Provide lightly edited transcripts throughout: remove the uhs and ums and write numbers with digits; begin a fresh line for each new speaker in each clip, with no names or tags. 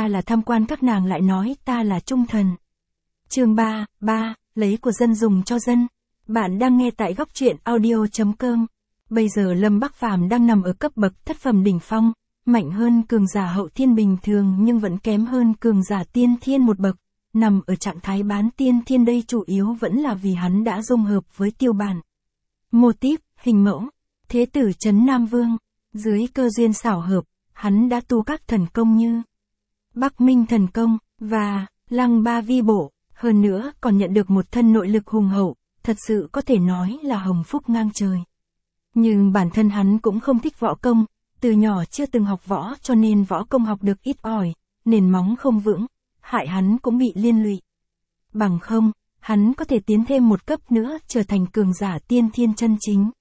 ta là tham quan các nàng lại nói ta là trung thần. Chương 3, lấy của dân dùng cho dân. Bạn đang nghe tại góc truyện audio.com. Bây giờ Lâm Bắc Phàm đang nằm ở cấp bậc thất phẩm đỉnh phong, mạnh hơn cường giả hậu thiên bình thường nhưng vẫn kém hơn cường giả tiên thiên một bậc, nằm ở trạng thái bán tiên thiên. Đây chủ yếu vẫn là vì hắn đã dung hợp với tiêu bản. Mô típ, hình mẫu, thế tử trấn Nam Vương, dưới cơ duyên xảo hợp, hắn đã tu các thần công như Bắc Minh thần công và Lăng Ba Vi Bộ, hơn nữa còn nhận được một thân nội lực hùng hậu, thật sự có thể nói là hồng phúc ngang trời. Nhưng bản thân hắn cũng không thích võ công, từ nhỏ chưa từng học võ cho nên võ công học được ít ỏi, nền móng không vững, hại hắn cũng bị liên lụy. Bằng không, hắn có thể tiến thêm một cấp nữa trở thành cường giả tiên thiên chân chính.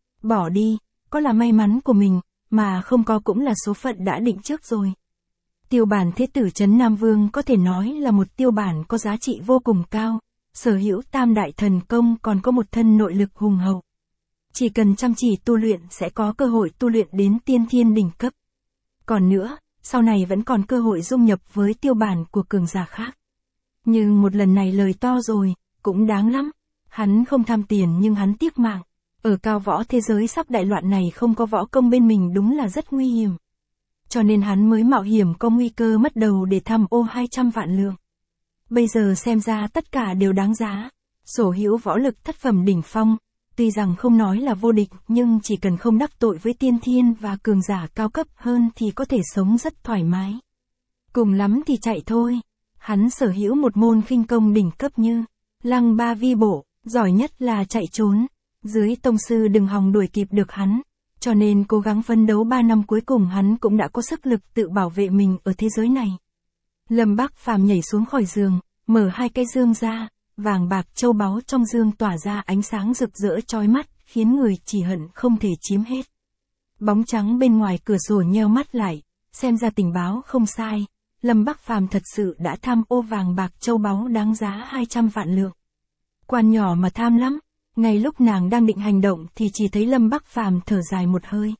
Bỏ đi, có là may mắn của mình, mà không có cũng là số phận đã định trước rồi. Tiêu bản thế tử trấn Nam Vương có thể nói là một tiêu bản có giá trị vô cùng cao, sở hữu tam đại thần công còn có một thân nội lực hùng hậu. Chỉ cần chăm chỉ tu luyện sẽ có cơ hội tu luyện đến tiên thiên đỉnh cấp. Còn nữa, sau này vẫn còn cơ hội dung nhập với tiêu bản của cường giả khác. Nhưng một lần này lời to rồi, cũng đáng lắm. Hắn không tham tiền nhưng hắn tiếc mạng. Ở cao võ thế giới sắp đại loạn này không có võ công bên mình đúng là rất nguy hiểm. Cho nên hắn mới mạo hiểm có nguy cơ mất đầu để tham ô 200 vạn lượng. Bây giờ xem ra tất cả đều đáng giá. Sở hữu võ lực thất phẩm đỉnh phong, tuy rằng không nói là vô địch nhưng chỉ cần không đắc tội với tiên thiên và cường giả cao cấp hơn thì có thể sống rất thoải mái. Cùng lắm thì chạy thôi. Hắn sở hữu một môn khinh công đỉnh cấp như Lăng Ba Vi Bộ, giỏi nhất là chạy trốn. Dưới tông sư đừng hòng đuổi kịp được hắn. Cho nên cố gắng phấn đấu 3 năm cuối cùng hắn cũng đã có sức lực tự bảo vệ mình ở thế giới này. Lâm Bắc Phàm nhảy xuống khỏi giường, mở hai cái dương ra, vàng bạc châu báu trong dương tỏa ra ánh sáng rực rỡ chói mắt, khiến người chỉ hận không thể chiếm hết. Bóng trắng bên ngoài cửa sổ nheo mắt lại, xem ra tình báo không sai, Lâm Bắc Phàm thật sự đã tham ô vàng bạc châu báu đáng giá 200 vạn lượng. Quan nhỏ mà tham lắm. Ngay lúc nàng đang định hành động thì chỉ thấy Lâm Bắc Phàm thở dài một hơi.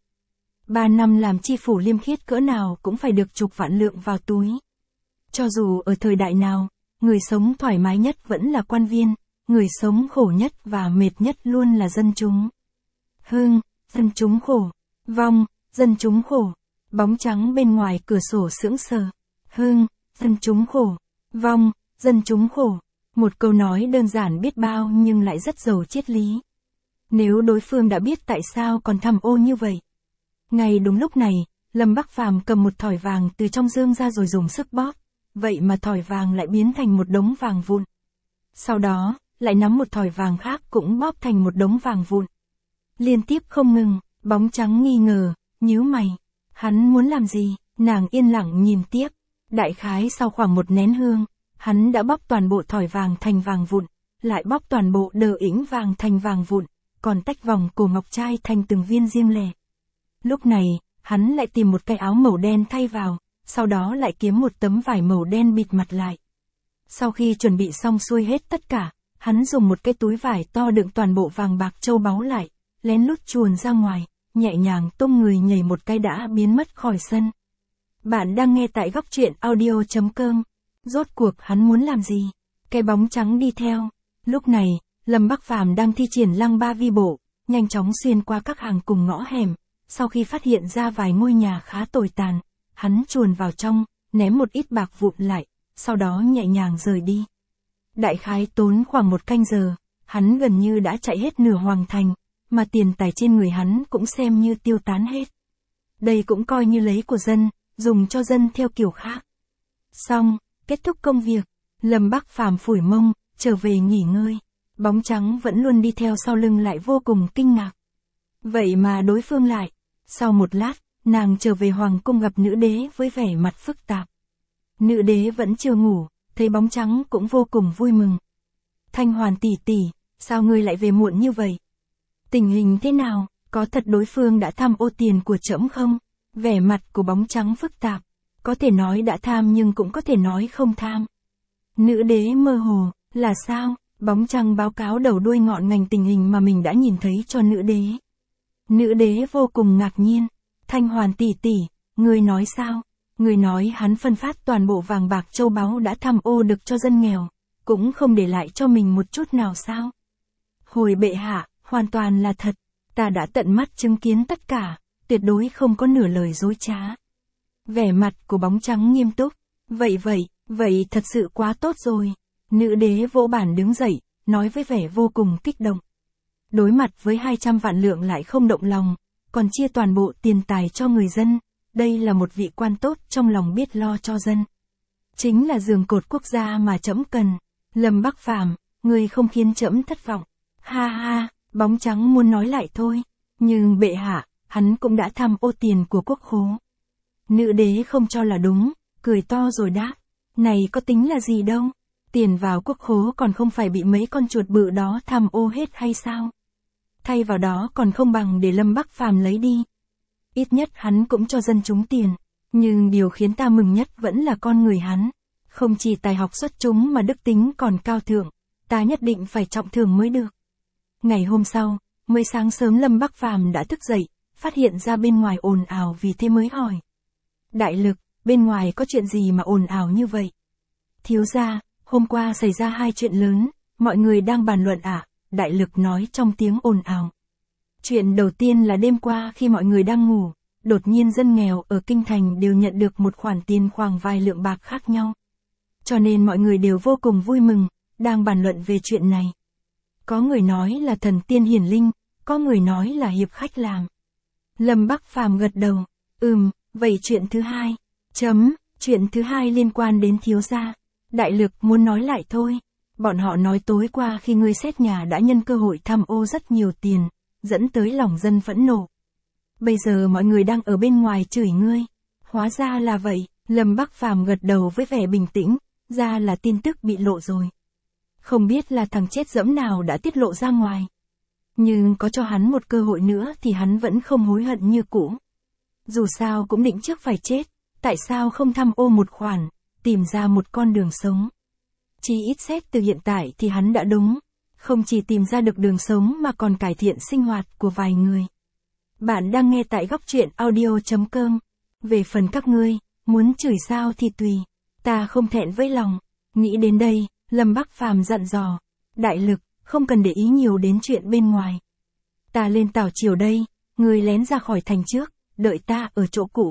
3 năm làm chi phủ liêm khiết cỡ nào cũng phải được chục vạn lượng vào túi. Cho dù ở thời đại nào, người sống thoải mái nhất vẫn là quan viên, người sống khổ nhất và mệt nhất luôn là dân chúng. Hương, dân chúng khổ. Vong, dân chúng khổ. Bóng trắng bên ngoài cửa sổ sững sờ. Hương, dân chúng khổ. Vong, dân chúng khổ. Một câu nói đơn giản biết bao nhưng lại rất giàu triết lý. Nếu đối phương đã biết tại sao còn tham ô như vậy. Ngay đúng lúc này, Lâm Bắc Phàm cầm một thỏi vàng từ trong dương ra rồi dùng sức bóp. Vậy mà thỏi vàng lại biến thành một đống vàng vụn. Sau đó, lại nắm một thỏi vàng khác cũng bóp thành một đống vàng vụn. Liên tiếp không ngừng, bóng trắng nghi ngờ, nhíu mày. Hắn muốn làm gì? Nàng yên lặng nhìn tiếp. Đại khái sau khoảng một nén hương. Hắn đã bóp toàn bộ thỏi vàng thành vàng vụn, lại bóp toàn bộ đờ ĩnh vàng thành vàng vụn, còn tách vòng cổ ngọc trai thành từng viên riêng lẻ. Lúc này, hắn lại tìm một cái áo màu đen thay vào, sau đó lại kiếm một tấm vải màu đen bịt mặt lại. Sau khi chuẩn bị xong xuôi hết tất cả, hắn dùng một cái túi vải to đựng toàn bộ vàng bạc châu báu lại, lén lút chuồn ra ngoài, nhẹ nhàng tung người nhảy một cái đã biến mất khỏi sân. Bạn đang nghe tại góc truyện audio.com. Rốt cuộc hắn muốn làm gì? Cái bóng trắng đi theo. Lúc này, Lâm Bắc Phàm đang thi triển Lăng Ba Vi Bộ, nhanh chóng xuyên qua các hàng cùng ngõ hẻm. Sau khi phát hiện ra vài ngôi nhà khá tồi tàn, hắn chuồn vào trong, ném một ít bạc vụn lại, sau đó nhẹ nhàng rời đi. Đại khái tốn khoảng 1 canh giờ, hắn gần như đã chạy hết nửa hoàng thành, mà tiền tài trên người hắn cũng xem như tiêu tán hết. Đây cũng coi như lấy của dân, dùng cho dân theo kiểu khác. Xong. Kết thúc công việc, Lâm Bắc Phàm phủi mông, trở về nghỉ ngơi. Bóng trắng vẫn luôn đi theo sau lưng lại vô cùng kinh ngạc. Vậy mà đối phương lại. Sau một lát, nàng trở về hoàng cung gặp nữ đế với vẻ mặt phức tạp. Nữ đế vẫn chưa ngủ, thấy bóng trắng cũng vô cùng vui mừng. Thanh Hoàn tỷ tỷ, sao ngươi lại về muộn như vậy? Tình hình thế nào, có thật đối phương đã tham ô tiền của trẫm không? Vẻ mặt của bóng trắng phức tạp. Có thể nói đã tham nhưng cũng có thể nói không tham. Nữ đế mơ hồ, là sao? Bóng trăng báo cáo đầu đuôi ngọn ngành tình hình mà mình đã nhìn thấy cho nữ đế. Nữ đế vô cùng ngạc nhiên. Thanh Hoàn tỷ tỷ, ngươi nói sao? Người nói hắn phân phát toàn bộ vàng bạc châu báu đã tham ô được cho dân nghèo, cũng không để lại cho mình một chút nào sao? Hồi bệ hạ, hoàn toàn là thật, ta đã tận mắt chứng kiến tất cả, tuyệt đối không có nửa lời dối trá. Vẻ mặt của bóng trắng nghiêm túc, vậy thật sự quá tốt rồi. Nữ đế vỗ bản đứng dậy, nói với vẻ vô cùng kích động. Đối mặt với 200 vạn lượng lại không động lòng, còn chia toàn bộ tiền tài cho người dân, đây là một vị quan tốt trong lòng biết lo cho dân. Chính là giường cột quốc gia mà trẫm cần. Lâm Bắc Phàm, ngươi không khiến trẫm thất vọng. Ha ha, bóng trắng muốn nói lại thôi, nhưng bệ hạ, hắn cũng đã tham ô tiền của quốc khố. Nữ đế không cho là đúng, cười to rồi đáp, này có tính là gì đâu, tiền vào quốc khố còn không phải bị mấy con chuột bự đó tham ô hết hay sao? Thay vào đó còn không bằng để Lâm Bắc Phàm lấy đi. Ít nhất hắn cũng cho dân chúng tiền, nhưng điều khiến ta mừng nhất vẫn là con người hắn. Không chỉ tài học xuất chúng mà đức tính còn cao thượng, ta nhất định phải trọng thưởng mới được. Ngày hôm sau, mới sáng sớm Lâm Bắc Phàm đã thức dậy, phát hiện ra bên ngoài ồn ào vì thế mới hỏi. Đại Lực, bên ngoài có chuyện gì mà ồn ào như vậy? Thiếu gia, hôm qua xảy ra 2 chuyện lớn, mọi người đang bàn luận ạ, Đại Lực nói trong tiếng ồn ào. Chuyện đầu tiên là đêm qua khi mọi người đang ngủ, đột nhiên dân nghèo ở Kinh Thành đều nhận được một khoản tiền khoảng vài lượng bạc khác nhau. Cho nên mọi người đều vô cùng vui mừng, đang bàn luận về chuyện này. Có người nói là thần tiên hiển linh, có người nói là hiệp khách làm. Lâm Bắc Phàm gật đầu, vậy chuyện thứ hai, chuyện thứ hai liên quan đến thiếu gia. Đại Lực muốn nói lại thôi. Bọn họ nói tối qua khi ngươi xét nhà đã nhân cơ hội tham ô rất nhiều tiền, dẫn tới lòng dân phẫn nộ. Bây giờ mọi người đang ở bên ngoài chửi ngươi. Hóa ra là vậy, Lâm Bắc Phàm gật đầu với vẻ bình tĩnh, ra là tin tức bị lộ rồi. Không biết là thằng chết dẫm nào đã tiết lộ ra ngoài. Nhưng có cho hắn một cơ hội nữa thì hắn vẫn không hối hận như cũ. Dù sao cũng định trước phải chết, tại sao không tham ô một khoản, tìm ra một con đường sống. Chỉ ít xét từ hiện tại thì hắn đã đúng, không chỉ tìm ra được đường sống mà còn cải thiện sinh hoạt của vài người. Bạn đang nghe tại góc truyện audio.com. Về phần các ngươi, muốn chửi sao thì tùy, ta không thẹn với lòng. Nghĩ đến đây, Lâm Bắc Phàm dặn dò, Đại Lực, không cần để ý nhiều đến chuyện bên ngoài. Ta lên tàu chiều đây, ngươi lén ra khỏi thành trước, đợi ta ở chỗ cũ.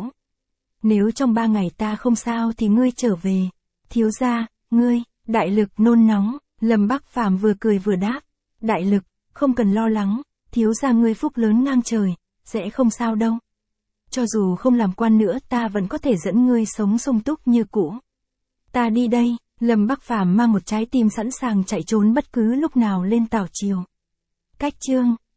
Nếu trong 3 ngày ta không sao thì ngươi trở về. Thiếu gia, ngươi, Đại Lực nôn nóng, Lâm Bắc Phàm vừa cười vừa đáp, Đại Lực, không cần lo lắng, thiếu gia ngươi phúc lớn ngang trời, sẽ không sao đâu. Cho dù không làm quan nữa ta vẫn có thể dẫn ngươi sống sung túc như cũ. Ta đi đây. Lâm Bắc Phàm mang một trái tim sẵn sàng chạy trốn bất cứ lúc nào lên tàu chiều. Cách chương